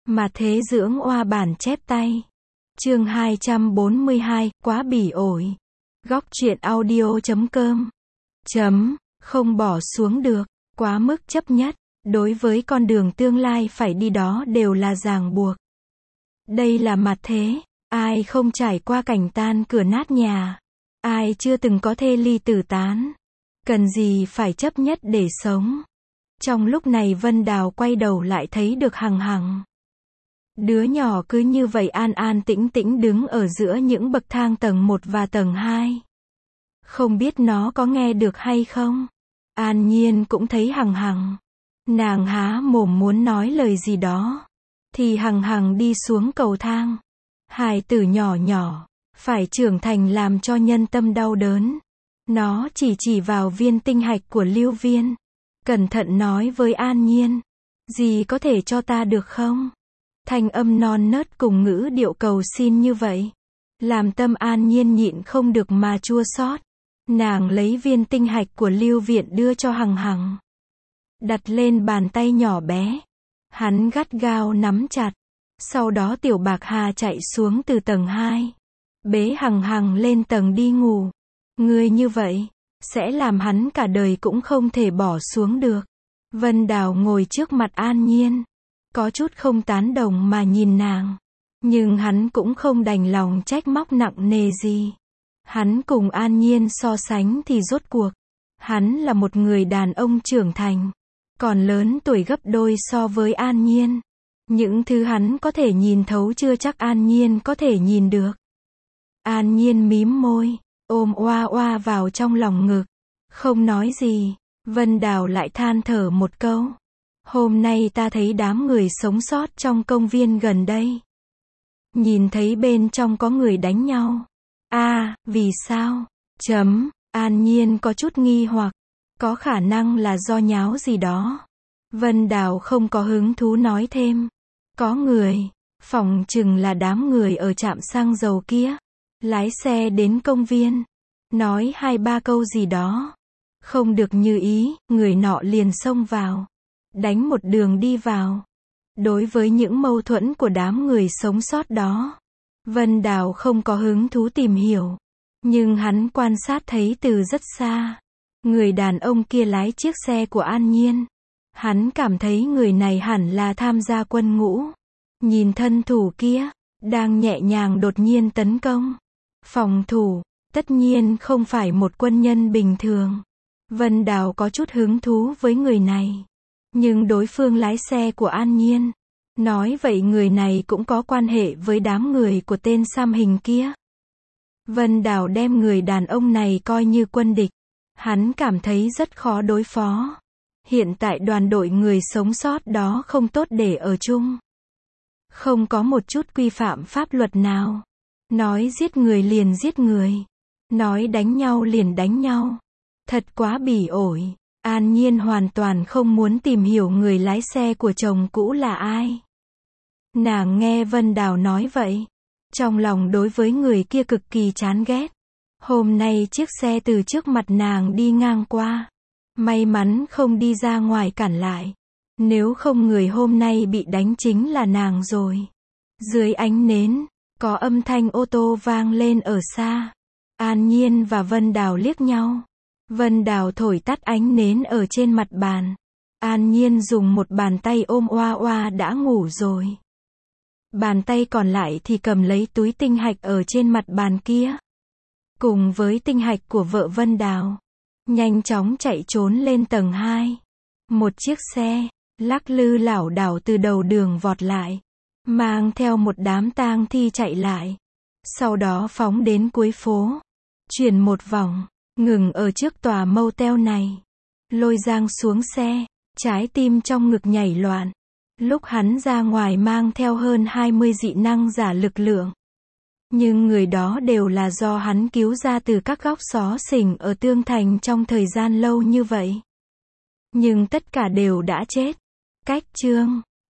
Mà thế dưỡng oa bản chép tay. Chương 242, quá bỉ ổi. Góc truyện audio.com. Không bỏ xuống được, quá mức chấp nhất. Đối với con đường tương lai phải đi đó đều là ràng buộc. Đây là mặt thế, ai không trải qua cảnh tan cửa nát nhà. Ai chưa từng có thê ly tử tán. Cần gì phải chấp nhất để sống. Trong lúc này Vân Đào quay đầu lại thấy được Hằng Hằng. Đứa nhỏ cứ như vậy an an tĩnh tĩnh đứng ở giữa những bậc thang tầng 1 và tầng 2. Không biết nó có nghe được hay không? An Nhiên cũng thấy Hằng Hằng. Nàng há mồm muốn nói lời gì đó. Thì Hằng Hằng đi xuống cầu thang. Hài tử nhỏ nhỏ, phải trưởng thành làm cho nhân tâm đau đớn. Nó chỉ vào viên tinh hạch của Lưu Viên. Cẩn thận nói với An Nhiên. Dì có thể cho ta được không? Thanh âm non nớt cùng ngữ điệu cầu xin như vậy. Làm tâm An Nhiên nhịn không được mà chua xót. Nàng lấy viên tinh hạch của Lưu Viện đưa cho Hằng Hằng. Đặt lên bàn tay nhỏ bé. Hắn gắt gao nắm chặt. Sau đó Tiểu Bạc Hà chạy xuống từ tầng 2. Bế Hằng Hằng lên tầng đi ngủ. Ngươi như vậy, sẽ làm hắn cả đời cũng không thể bỏ xuống được. Vân Đào ngồi trước mặt An Nhiên. Có chút không tán đồng mà nhìn nàng. Nhưng hắn cũng không đành lòng trách móc nặng nề gì. Hắn cùng An Nhiên so sánh thì rốt cuộc. Hắn là một người đàn ông trưởng thành. Còn lớn tuổi gấp đôi so với An Nhiên. Những thứ hắn có thể nhìn thấu chưa chắc An Nhiên có thể nhìn được. An Nhiên mím môi, ôm oa oa vào trong lòng ngực. Không nói gì. Vân Đào lại than thở một câu. Hôm nay ta thấy đám người sống sót trong công viên gần đây. Nhìn thấy bên trong có người đánh nhau. Vì sao? An Nhiên có chút nghi hoặc. Có khả năng là do nháo gì đó. Vân Đào không có hứng thú nói thêm. Có người, phỏng chừng là đám người ở trạm xăng dầu kia. Lái xe đến công viên. Nói 2-3 câu gì đó. Không được như ý, người nọ liền xông vào. Đánh một đường đi vào. Đối với những mâu thuẫn của đám người sống sót đó, Vân Đào không có hứng thú tìm hiểu. Nhưng hắn quan sát thấy từ rất xa. Người đàn ông kia lái chiếc xe của An Nhiên. Hắn cảm thấy người này hẳn là tham gia quân ngũ. Nhìn thân thủ kia, đang nhẹ nhàng đột nhiên tấn công. Phòng thủ, tất nhiên không phải một quân nhân bình thường. Vân Đào có chút hứng thú với người này. Nhưng đối phương lái xe của An Nhiên. Nói vậy người này cũng có quan hệ với đám người của tên xăm hình kia. Vân Đào đem người đàn ông này coi như quân địch. Hắn cảm thấy rất khó đối phó. Hiện tại đoàn đội người sống sót đó không tốt để ở chung. Không có một chút quy phạm pháp luật nào. Nói giết người liền giết người. Nói đánh nhau liền đánh nhau. Thật quá bỉ ổi. An Nhiên hoàn toàn không muốn tìm hiểu người lái xe của chồng cũ là ai. Nàng nghe Vân Đào nói vậy. Trong lòng đối với người kia cực kỳ chán ghét. Hôm nay chiếc xe từ trước mặt nàng đi ngang qua. May mắn không đi ra ngoài cản lại. Nếu không người hôm nay bị đánh chính là nàng rồi. Dưới ánh nến, có âm thanh ô tô vang lên ở xa. An Nhiên và Vân Đào liếc nhau. Vân Đào thổi tắt ánh nến ở trên mặt bàn. An Nhiên dùng một bàn tay ôm oa oa đã ngủ rồi. Bàn tay còn lại thì cầm lấy túi tinh hạch ở trên mặt bàn kia. Cùng với tinh hạch của vợ Vân Đào. Nhanh chóng chạy trốn lên tầng 2. Một chiếc xe, lắc lư lảo đảo từ đầu đường vọt lại. Mang theo một đám tang thi chạy lại. Sau đó phóng đến cuối phố. Chuyển một vòng, ngừng ở trước tòa motel này. Lôi Giang xuống xe, trái tim trong ngực nhảy loạn. Lúc hắn ra ngoài mang theo hơn 20 dị năng giả lực lượng. Nhưng người đó đều là do hắn cứu ra từ các góc xó xỉnh ở Tương Thành trong thời gian lâu như vậy. Nhưng tất cả đều đã chết. Cách chương